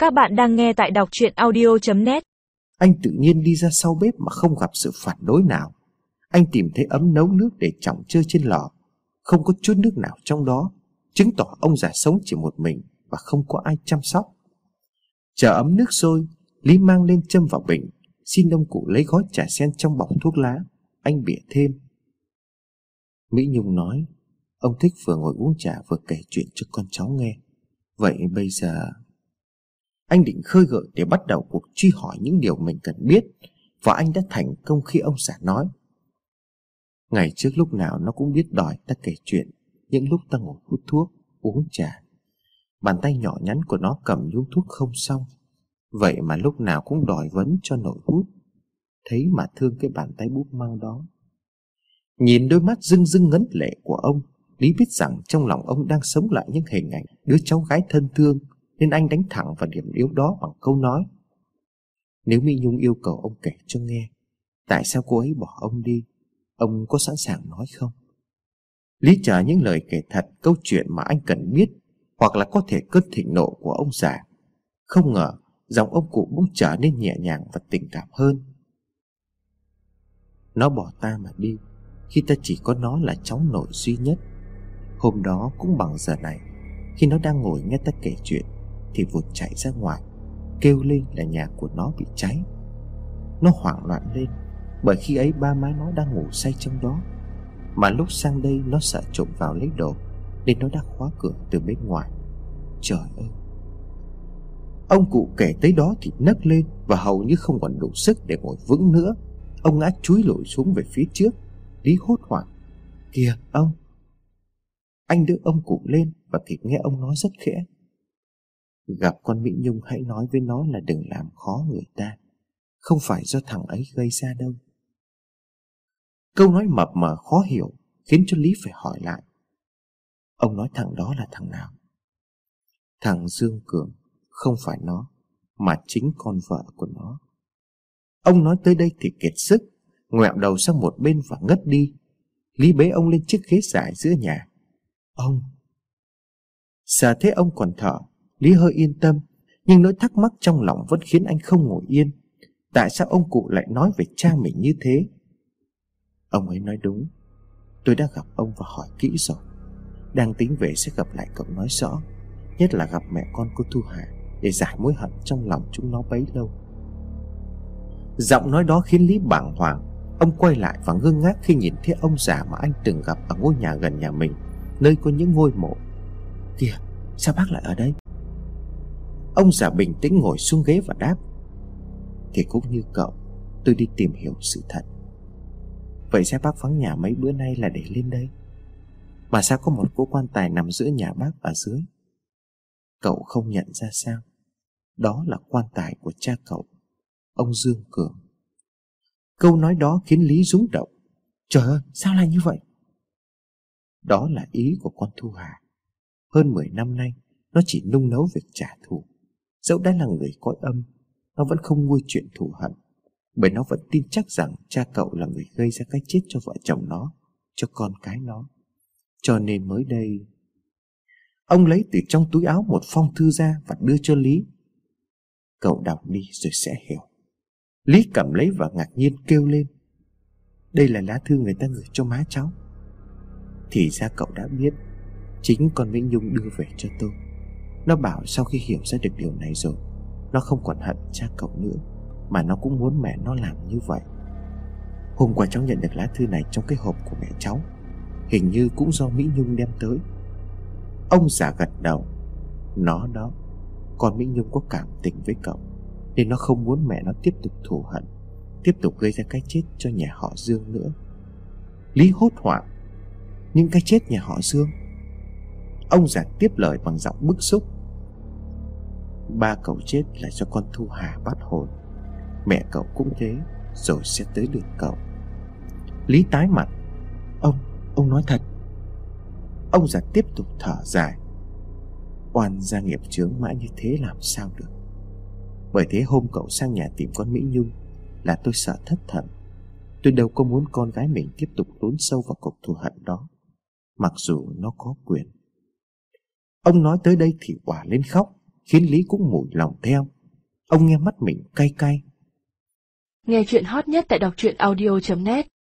Các bạn đang nghe tại đọc truyện audio.net. Anh tự nhiên đi ra sau bếp mà không gặp sự phản đối nào. Anh tìm thấy ấm nấu nước để chỏng chơi trên lò, không có chút nước nào trong đó, chứng tỏ ông già sống chỉ một mình và không có ai chăm sóc. Chờ ấm nước sôi, Lý mang lên châm vào bình, xin ông cụ lấy gói trà sen trong bọc thuốc lá. Anh bịa thêm. Mỹ Nhung nói, ông thích vừa ngồi uống trà vừa kể chuyện cho con cháu nghe. Vậy bây giờ... Anh định khơi gợi để bắt đầu cuộc truy hỏi những điều mình cần biết, và anh đã thành công khi ông già nói. Ngày trước lúc nào nó cũng biết đòi ta kể chuyện, những lúc ta ngồi hút thuốc, uống trà. Bàn tay nhỏ nhắn của nó cầm nhúng thuốc không xong, vậy mà lúc nào cũng đòi vấn cho nổi hút. Thấy mà thương cái bàn tay búp mau đó. Nhìn đôi mắt rưng rưng ngấn lệ của ông, Lý biết rằng trong lòng ông đang sống lại những hình ảnh đứa cháu gái thân thương, nên anh đánh thẳng vào điểm yếu đó bằng câu nói. Nếu Mỹ Nhung yêu cầu ông kể cho nghe, tại sao cô ấy bỏ ông đi, ông có sẵn sàng nói không? Lý chờ những lời kể thật, câu chuyện mà anh cần biết, hoặc là có thể cơn thịnh nộ của ông già. Không ngờ giọng ông cụ bỗng trở nên nhẹ nhàng và tình cảm hơn. Nó bỏ ta mà đi khi ta chỉ có nó là cháu nội duy nhất. Hôm đó cũng bằng giờ này, khi nó đang ngồi nghe ta kể chuyện, thì vụt chạy ra ngoài, kêu lên là nhà của nó bị cháy. Nó hoảng loạn lên, bởi khi ấy ba má nó đang ngủ say trong đó, mà lúc sang đây nó sợ trộm vào lấy đồ, nên nó đã khóa cửa từ bên ngoài. Trời ơi! Ông cụ kể tới đó thì nấc lên, và hầu như không còn đủ sức để ngồi vững nữa. Ông ngã chúi lủi xuống về phía trước. Lý hốt hoảng. Kìa ông! Anh đưa ông cụ lên và kịp nghe ông nói rất khẽ. Gặp con Mỹ Nhung hãy nói với nó là đừng làm khó người ta, không phải do thằng ấy gây ra đâu. Câu nói mập mờ khó hiểu khiến cho Lý phải hỏi lại. Ông nói thằng đó là thằng nào? Thằng Dương Cường. Không phải nó, mà chính con vợ của nó. Ông nói tới đây thì kiệt sức, ngoẹo đầu sang một bên và ngất đi. Lý bế ông lên chiếc ghế dài giữa nhà. Ông! Sợ thế ông còn thở, Lý hơi yên tâm, nhưng nỗi thắc mắc trong lòng vẫn khiến anh không ngồi yên. Tại sao ông cụ lại nói về cha mình như thế? Ông ấy nói đúng. Tôi đã gặp ông và hỏi kỹ rồi. Đang tính về sẽ gặp lại cậu nói rõ, nhất là gặp mẹ con cô Thu Hà, để giải mối hận trong lòng chúng nó bấy lâu. Giọng nói đó khiến Lý bàng hoàng. Ông quay lại và ngơ ngác khi nhìn thấy ông già mà anh từng gặp ở ngôi nhà gần nhà mình, nơi có những ngôi mộ. Kìa, sao bác lại ở đây? Ông già bình tĩnh ngồi xuống ghế và đáp. Thì cũng như cậu, tôi đi tìm hiểu sự thật. Vậy sao bác vắng nhà mấy bữa nay là để lên đây? Mà sao có một cỗ quan tài nằm giữa nhà bác ở dưới? Cậu không nhận ra sao? Đó là quan tài của cha cậu, ông Dương Cường. Câu nói đó khiến Lý rúng động. Trời ơi, sao lại như vậy? Đó là ý của con Thu Hà. Hơn 10 năm nay, nó chỉ nung nấu việc trả thù. Dẫu đã là người cõi âm, nó vẫn không nguôi chuyện thù hận, bởi nó vẫn tin chắc rằng cha cậu là người gây ra cái chết cho vợ chồng nó, cho con cái nó. Cho nên mới đây... Ông lấy từ trong túi áo một phong thư ra và đưa cho Lý. Cậu đọc đi rồi sẽ hiểu. Lý cầm lấy và ngạc nhiên kêu lên. Đây là lá thư người ta gửi cho má cháu. Thì ra cậu đã biết. Chính con Mỹ Nhung đưa về cho tôi. Nó bảo sau khi hiểu ra được điều này rồi, nó không còn hận cha cậu nữa, mà nó cũng muốn mẹ nó làm như vậy. Hôm qua cháu nhận được lá thư này trong cái hộp của mẹ cháu. Hình như cũng do Mỹ Nhung đem tới. Ông già gật đầu. Nó đó, con Mỹ Nhung có cảm tình với cậu, nên nó không muốn mẹ nó tiếp tục thù hận, tiếp tục gây ra cái chết cho nhà họ Dương nữa. Lý hốt hoảng. Nhưng cái chết nhà họ Dương? Ông già tiếp lời bằng giọng bức xúc. Ba cậu chết là do con Thu Hà bắt hồn. Mẹ cậu cũng thế, rồi sẽ tới lượt cậu. Lý tái mặt. Ông nói thật? Ông già tiếp tục thở dài. Oan gia nghiệp chướng mãi như thế làm sao được. Bởi thế hôm cậu sang nhà tìm con Mỹ Nhung là tôi sợ thất thần. Tôi đâu có muốn con gái mình tiếp tục lún sâu vào cuộc thù hận đó, mặc dù nó có quyền. Ông nói tới đây thì òa lên khóc. khiến Lý cũng mủi lòng theo. Ông nghe mắt mình cay cay. Nghe chuyện hot nhất tại đọc truyện audio.net.